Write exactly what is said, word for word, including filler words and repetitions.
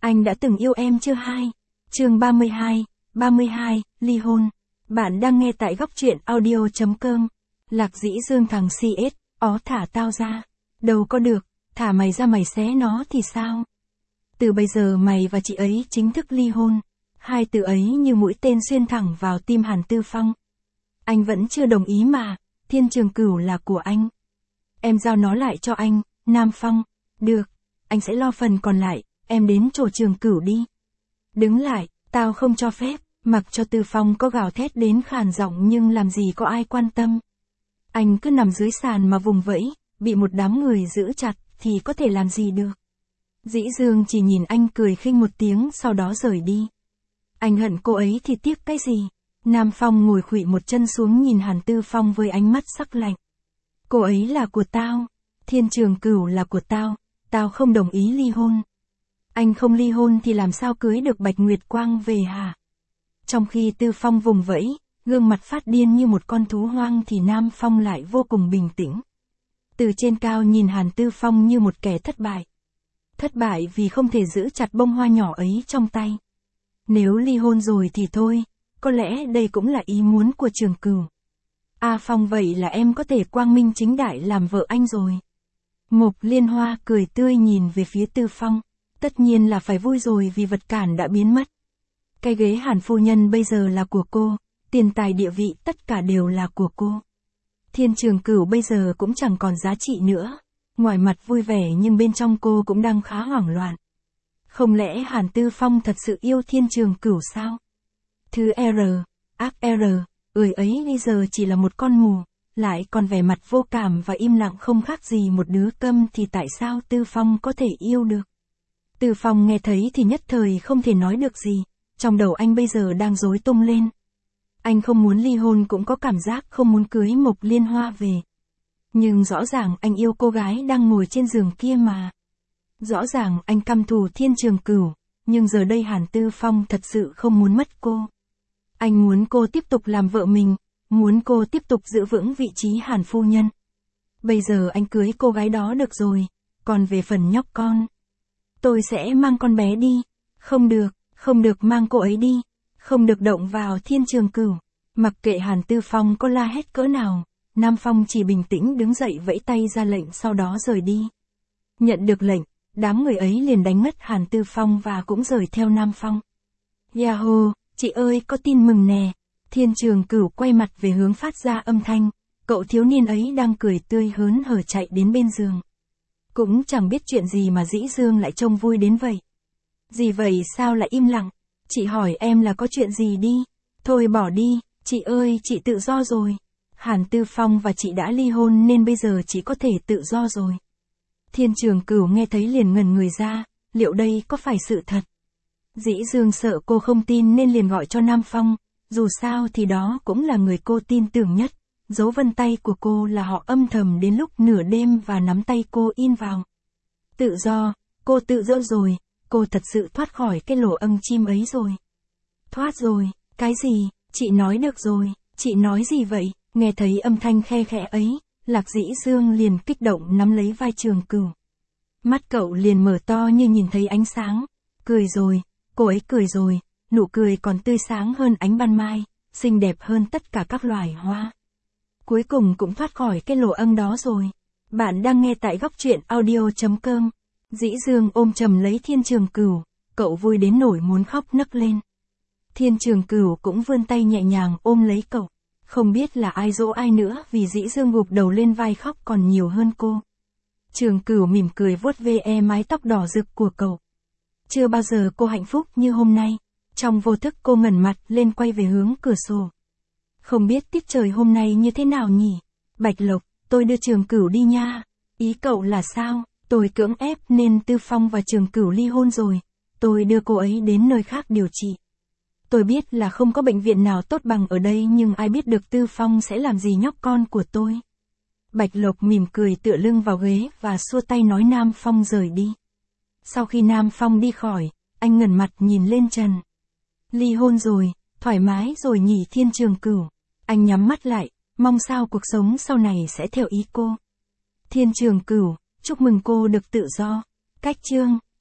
Anh đã từng yêu em chưa hai? Chương ba mươi hai, ba mươi hai, ly hôn. Bạn đang nghe tại góc truyện audio chấm com. Lạc Dĩ Dương thằng xê ét, ó thả tao ra. Đâu có được, thả mày ra mày xé nó thì sao? Từ bây giờ mày và chị ấy chính thức ly hôn. Hai từ ấy như mũi tên xuyên thẳng vào tim Hàn Tư Phong. Anh vẫn chưa đồng ý mà, Thiên Trường Cửu là của anh. Em giao nó lại cho anh, Nam Phong. Được, anh sẽ lo phần còn lại, em đến chỗ Trường Cửu đi. Đứng lại, tao không cho phép, mặc cho Tư Phong có gào thét đến khàn giọng nhưng làm gì có ai quan tâm. Anh cứ nằm dưới sàn mà vùng vẫy, bị một đám người giữ chặt, thì có thể làm gì được. Dĩ Dương chỉ nhìn anh cười khinh một tiếng sau đó rời đi. Anh hận cô ấy thì tiếc cái gì? Nam Phong ngồi khuỵu một chân xuống nhìn Hàn Tư Phong với ánh mắt sắc lạnh. Cô ấy là của tao, Thiên Trường Cửu là của tao, tao không đồng ý ly hôn. Anh không ly hôn thì làm sao cưới được Bạch Nguyệt Quang về hả? Trong khi Tư Phong vùng vẫy, gương mặt phát điên như một con thú hoang thì Nam Phong lại vô cùng bình tĩnh. Từ trên cao nhìn Hàn Tư Phong như một kẻ thất bại. Thất bại vì không thể giữ chặt bông hoa nhỏ ấy trong tay. Nếu ly hôn rồi thì thôi, có lẽ đây cũng là ý muốn của Trường Cửu. A Phong vậy là em có thể quang minh chính đại làm vợ anh rồi. Mộc Liên Hoa cười tươi nhìn về phía Tư Phong. Tất nhiên là phải vui rồi vì vật cản đã biến mất. Cái ghế Hàn phu nhân bây giờ là của cô, tiền tài địa vị tất cả đều là của cô. Thiên Trường Cửu bây giờ cũng chẳng còn giá trị nữa. Ngoài mặt vui vẻ nhưng bên trong cô cũng đang khá hoảng loạn. Không lẽ Hàn Tư Phong thật sự yêu Thiên Trường Cửu sao? Thứ R, ác R, ười ấy bây giờ chỉ là một con mù, lại còn vẻ mặt vô cảm và im lặng không khác gì một đứa câm thì tại sao Tư Phong có thể yêu được? Tư Phong nghe thấy thì nhất thời không thể nói được gì, trong đầu anh bây giờ đang rối tung lên. Anh không muốn ly hôn cũng có cảm giác không muốn cưới Mộc Liên Hoa về. Nhưng rõ ràng anh yêu cô gái đang ngồi trên giường kia mà. Rõ ràng anh căm thù Thiên Trường Cửu, nhưng giờ đây Hàn Tư Phong thật sự không muốn mất cô. Anh muốn cô tiếp tục làm vợ mình, muốn cô tiếp tục giữ vững vị trí Hàn phu nhân. Bây giờ anh cưới cô gái đó được rồi, còn về phần nhóc con. Tôi sẽ mang con bé đi. Không được, không được mang cô ấy đi. Không được động vào Thiên Trường Cửu. Mặc kệ Hàn Tư Phong có la hét cỡ nào, Nam Phong chỉ bình tĩnh đứng dậy vẫy tay ra lệnh sau đó rời đi. Nhận được lệnh, đám người ấy liền đánh ngất Hàn Tư Phong và cũng rời theo Nam Phong. Yahoo, chị ơi có tin mừng nè. Thiên Trường Cửu quay mặt về hướng phát ra âm thanh, cậu thiếu niên ấy đang cười tươi hớn hở chạy đến bên giường. Cũng chẳng biết chuyện gì mà Dĩ Dương lại trông vui đến vậy. Gì vậy sao lại im lặng? Chị hỏi em là có chuyện gì đi. Thôi bỏ đi, chị ơi chị tự do rồi. Hàn Tư Phong và chị đã ly hôn nên bây giờ chị có thể tự do rồi. Thiên Trường Cửu nghe thấy liền ngẩn người ra, liệu đây có phải sự thật? Dĩ Dương sợ cô không tin nên liền gọi cho Nam Phong, dù sao thì đó cũng là người cô tin tưởng nhất. Dấu vân tay của cô là họ âm thầm đến lúc nửa đêm và nắm tay cô in vào. Tự do, cô tự do rồi, cô thật sự thoát khỏi cái lỗ âng chim ấy rồi. Thoát rồi, cái gì, chị nói được rồi, chị nói gì vậy? Nghe thấy âm thanh khe khẽ ấy, Lạc Dĩ Dương liền kích động nắm lấy vai Trường Cửu. Mắt cậu liền mở to như nhìn thấy ánh sáng, cười rồi, cô ấy cười rồi, nụ cười còn tươi sáng hơn ánh ban mai, xinh đẹp hơn tất cả các loài hoa. Cuối cùng cũng thoát khỏi cái lỗ âng đó rồi. Bạn đang nghe tại góc truyện audio chấm com. Dĩ Dương ôm chầm lấy Thiên Trường Cửu, cậu vui đến nỗi muốn khóc nấc lên. Thiên Trường Cửu cũng vươn tay nhẹ nhàng ôm lấy cậu. Không biết là ai dỗ ai nữa vì Dĩ Dương gục đầu lên vai khóc còn nhiều hơn cô. Trường Cửu mỉm cười vuốt ve mái tóc đỏ rực của cậu. Chưa bao giờ cô hạnh phúc như hôm nay. Trong vô thức cô ngẩng mặt lên quay về hướng cửa sổ. Không biết tiết trời hôm nay như thế nào nhỉ? Bạch Lộc, tôi đưa Trường Cửu đi nha. Ý cậu là sao? Tôi cưỡng ép nên Tư Phong và Trường Cửu ly hôn rồi. Tôi đưa cô ấy đến nơi khác điều trị. Tôi biết là không có bệnh viện nào tốt bằng ở đây nhưng ai biết được Tư Phong sẽ làm gì nhóc con của tôi. Bạch Lộc mỉm cười tựa lưng vào ghế và xua tay nói Nam Phong rời đi. Sau khi Nam Phong đi khỏi, anh ngẩng mặt nhìn lên trần. Ly hôn rồi, thoải mái rồi nhỉ Thiên Trường Cửu. Anh nhắm mắt lại, mong sao cuộc sống sau này sẽ theo ý cô. Thiên Trường Cửu, chúc mừng cô được tự do. Cách chương.